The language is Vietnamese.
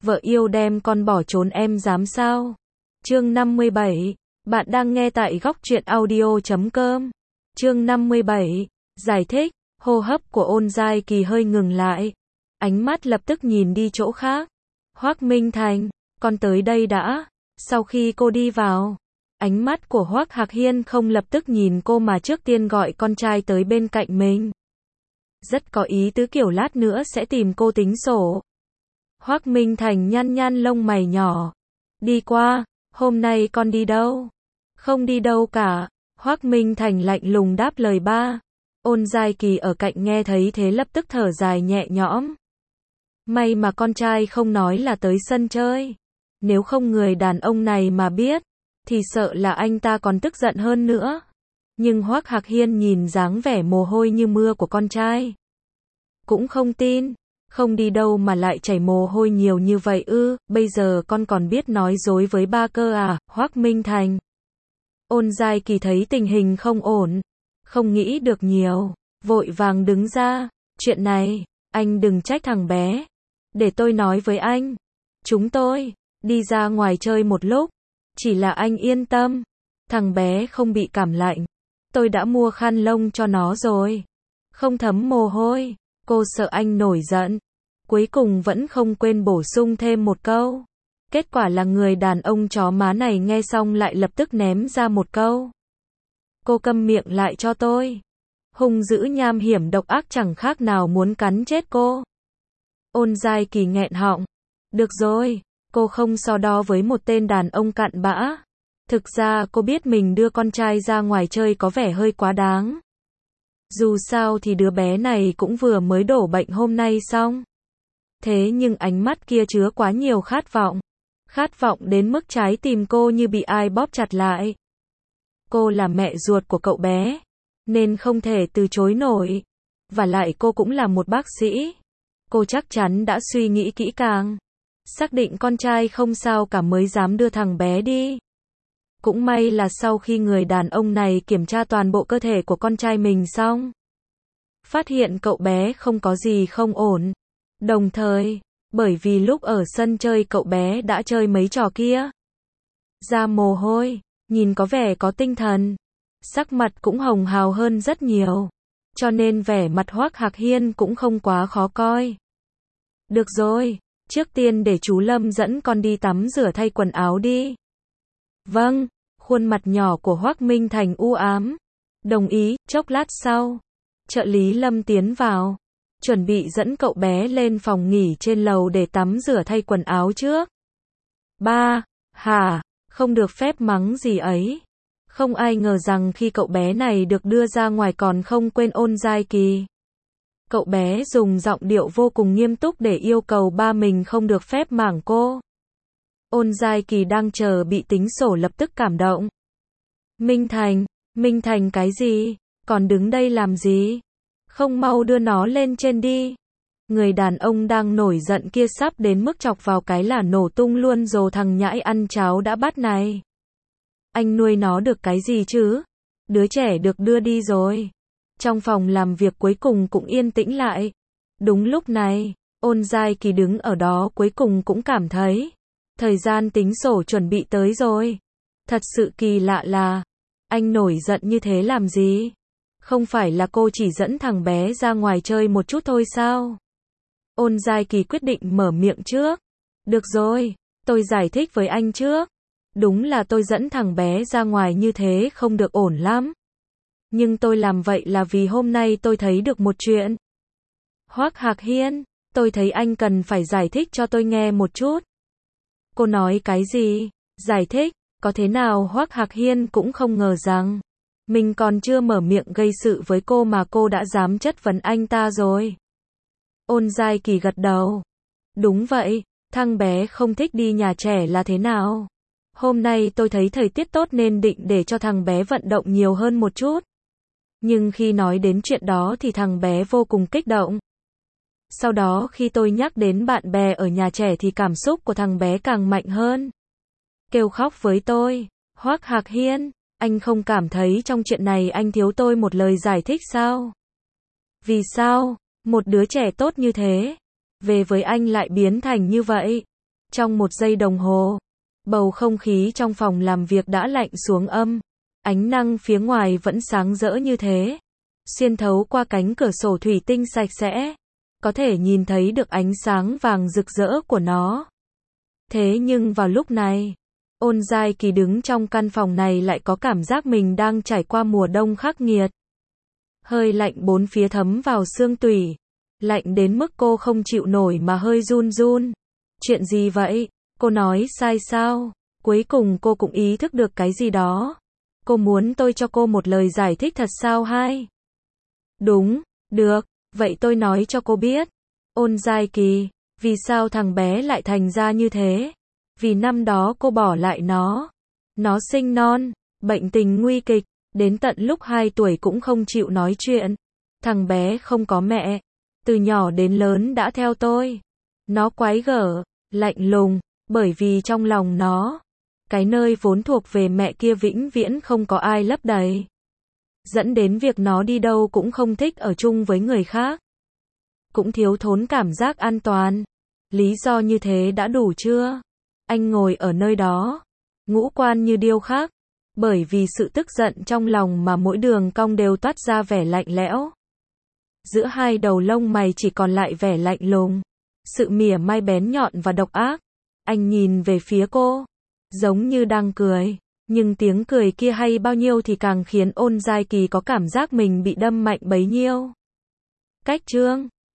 vợ yêu đem con bỏ trốn em dám sao? Chương 57. Bạn đang nghe tại góc truyện audio.com. Chương 57. Giải thích. Hô hấp của Ôn Giai Kỳ hơi ngừng lại. Ánh mắt lập tức nhìn đi chỗ khác. Hoác Minh Thành, con tới đây đã. Sau khi cô đi vào, ánh mắt của Hoác Hạc Hiên không lập tức nhìn cô mà trước tiên gọi con trai tới bên cạnh mình. Rất có ý tứ kiểu lát nữa sẽ tìm cô tính sổ. Hoác Minh Thành nhăn nhăn lông mày nhỏ. Đi qua, hôm nay con đi đâu? Không đi đâu cả. Hoác Minh Thành lạnh lùng đáp lời ba. Ôn Giai Kỳ ở cạnh nghe thấy thế lập tức thở dài nhẹ nhõm. May mà con trai không nói là tới sân chơi. Nếu không người đàn ông này mà biết, thì sợ là anh ta còn tức giận hơn nữa. Nhưng Hoác Hạc Hiên nhìn dáng vẻ mồ hôi như mưa của con trai. Cũng không tin, không đi đâu mà lại chảy mồ hôi nhiều như vậy ư, bây giờ con còn biết nói dối với ba cơ à, Hoác Minh Thành. Ôn Giai Kỳ thấy tình hình không ổn, không nghĩ được nhiều, vội vàng đứng ra, chuyện này, anh đừng trách thằng bé, để tôi nói với anh. Chúng tôi đi ra ngoài chơi một lúc, chỉ là anh yên tâm, thằng bé không bị cảm lạnh, tôi đã mua khăn lông cho nó rồi, không thấm mồ hôi. Cô sợ anh nổi giận, cuối cùng vẫn không quên bổ sung thêm một câu. Kết quả là người đàn ông chó má này nghe xong lại lập tức ném ra một câu. Cô câm miệng lại cho tôi. Hung dữ nham hiểm độc ác chẳng khác nào muốn cắn chết cô. Ôn Giai Kỳ nghẹn họng. Được rồi, cô không so đo với một tên đàn ông cặn bã. Thực ra cô biết mình đưa con trai ra ngoài chơi có vẻ hơi quá đáng. Dù sao thì đứa bé này cũng vừa mới đổ bệnh hôm nay xong. Thế nhưng ánh mắt kia chứa quá nhiều khát vọng. Khát vọng đến mức trái tim cô như bị ai bóp chặt lại. Cô là mẹ ruột của cậu bé, nên không thể từ chối nổi. Và lại cô cũng là một bác sĩ. Cô chắc chắn đã suy nghĩ kỹ càng. Xác định con trai không sao cả mới dám đưa thằng bé đi. Cũng may là sau khi người đàn ông này kiểm tra toàn bộ cơ thể của con trai mình xong, phát hiện cậu bé không có gì không ổn. Đồng thời, bởi vì lúc ở sân chơi cậu bé đã chơi mấy trò kia, ra mồ hôi, nhìn có vẻ có tinh thần, sắc mặt cũng hồng hào hơn rất nhiều. Cho nên vẻ mặt Hoác Hạc Hiên cũng không quá khó coi. Được rồi, trước tiên để chú Lâm dẫn con đi tắm rửa thay quần áo đi. Vâng, khuôn mặt nhỏ của Hoác Minh Thành u ám. Đồng ý, chốc lát sau, trợ lý Lâm tiến vào, chuẩn bị dẫn cậu bé lên phòng nghỉ trên lầu để tắm rửa thay quần áo trước. Ba, hả, không được phép mắng gì ấy. Không ai ngờ rằng khi cậu bé này được đưa ra ngoài còn không quên Ôn Giai Kỳ. Cậu bé dùng giọng điệu vô cùng nghiêm túc để yêu cầu ba mình không được phép mảng cô. Ôn Giai Kỳ đang chờ bị tính sổ lập tức cảm động. Minh Thành cái gì? Còn đứng đây làm gì? Không mau đưa nó lên trên đi. Người đàn ông đang nổi giận kia sắp đến mức chọc vào cái là nổ tung luôn rồi thằng nhãi ăn cháo đã bắt này. Anh nuôi nó được cái gì chứ? Đứa trẻ được đưa đi rồi. Trong phòng làm việc cuối cùng cũng yên tĩnh lại. Đúng lúc này, Ôn Giai Kỳ đứng ở đó cuối cùng cũng cảm thấy thời gian tính sổ chuẩn bị tới rồi. Thật sự kỳ lạ là, anh nổi giận như thế làm gì? Không phải là cô chỉ dẫn thằng bé ra ngoài chơi một chút thôi sao? Ôn Giai Kỳ quyết định mở miệng trước. Được rồi, tôi giải thích với anh trước. Đúng là tôi dẫn thằng bé ra ngoài như thế không được ổn lắm. Nhưng tôi làm vậy là vì hôm nay tôi thấy được một chuyện. Hoác Hạc Hiên, tôi thấy anh cần phải giải thích cho tôi nghe một chút. Cô nói cái gì? Giải thích, có thế nào? Hoác Hạc Hiên cũng không ngờ rằng mình còn chưa mở miệng gây sự với cô mà cô đã dám chất vấn anh ta rồi. Ôn Giai Kỳ gật đầu. Đúng vậy, thằng bé không thích đi nhà trẻ là thế nào? Hôm nay tôi thấy thời tiết tốt nên định để cho thằng bé vận động nhiều hơn một chút. Nhưng khi nói đến chuyện đó thì thằng bé vô cùng kích động. Sau đó khi tôi nhắc đến bạn bè ở nhà trẻ thì cảm xúc của thằng bé càng mạnh hơn. Kêu khóc với tôi. Hoác Hạc Hiên, anh không cảm thấy trong chuyện này anh thiếu tôi một lời giải thích sao? Vì sao, một đứa trẻ tốt như thế, về với anh lại biến thành như vậy? Trong 1 giây đồng hồ, bầu không khí trong phòng làm việc đã lạnh xuống âm. Ánh nắng phía ngoài vẫn sáng rỡ như thế. Xuyên thấu qua cánh cửa sổ thủy tinh sạch sẽ, có thể nhìn thấy được ánh sáng vàng rực rỡ của nó. Thế nhưng vào lúc này, Ôn Giai Kỳ đứng trong căn phòng này lại có cảm giác mình đang trải qua mùa đông khắc nghiệt. Hơi lạnh bốn phía thấm vào xương tủy. Lạnh đến mức cô không chịu nổi mà hơi run run. Chuyện gì vậy? Cô nói sai sao? Cuối cùng cô cũng ý thức được cái gì đó. Cô muốn tôi cho cô một lời giải thích thật sao hay? Đúng, được, vậy tôi nói cho cô biết. Ôn Giai Kỳ, vì sao thằng bé lại thành ra như thế? Vì năm đó cô bỏ lại nó. Nó sinh non, bệnh tình nguy kịch, đến tận lúc 2 tuổi cũng không chịu nói chuyện. Thằng bé không có mẹ, từ nhỏ đến lớn đã theo tôi. Nó quái gở, lạnh lùng, bởi vì trong lòng nó, cái nơi vốn thuộc về mẹ kia vĩnh viễn không có ai lấp đầy. Dẫn đến việc nó đi đâu cũng không thích ở chung với người khác. Cũng thiếu thốn cảm giác an toàn. Lý do như thế đã đủ chưa? Anh ngồi ở nơi đó, ngũ quan như điêu khắc, bởi vì sự tức giận trong lòng mà mỗi đường cong đều toát ra vẻ lạnh lẽo. Giữa hai đầu lông mày chỉ còn lại vẻ lạnh lùng, sự mỉa mai bén nhọn và độc ác. Anh nhìn về phía cô, giống như đang cười, nhưng tiếng cười kia hay bao nhiêu thì càng khiến Ôn Giai Kỳ có cảm giác mình bị đâm mạnh bấy nhiêu. Cách chương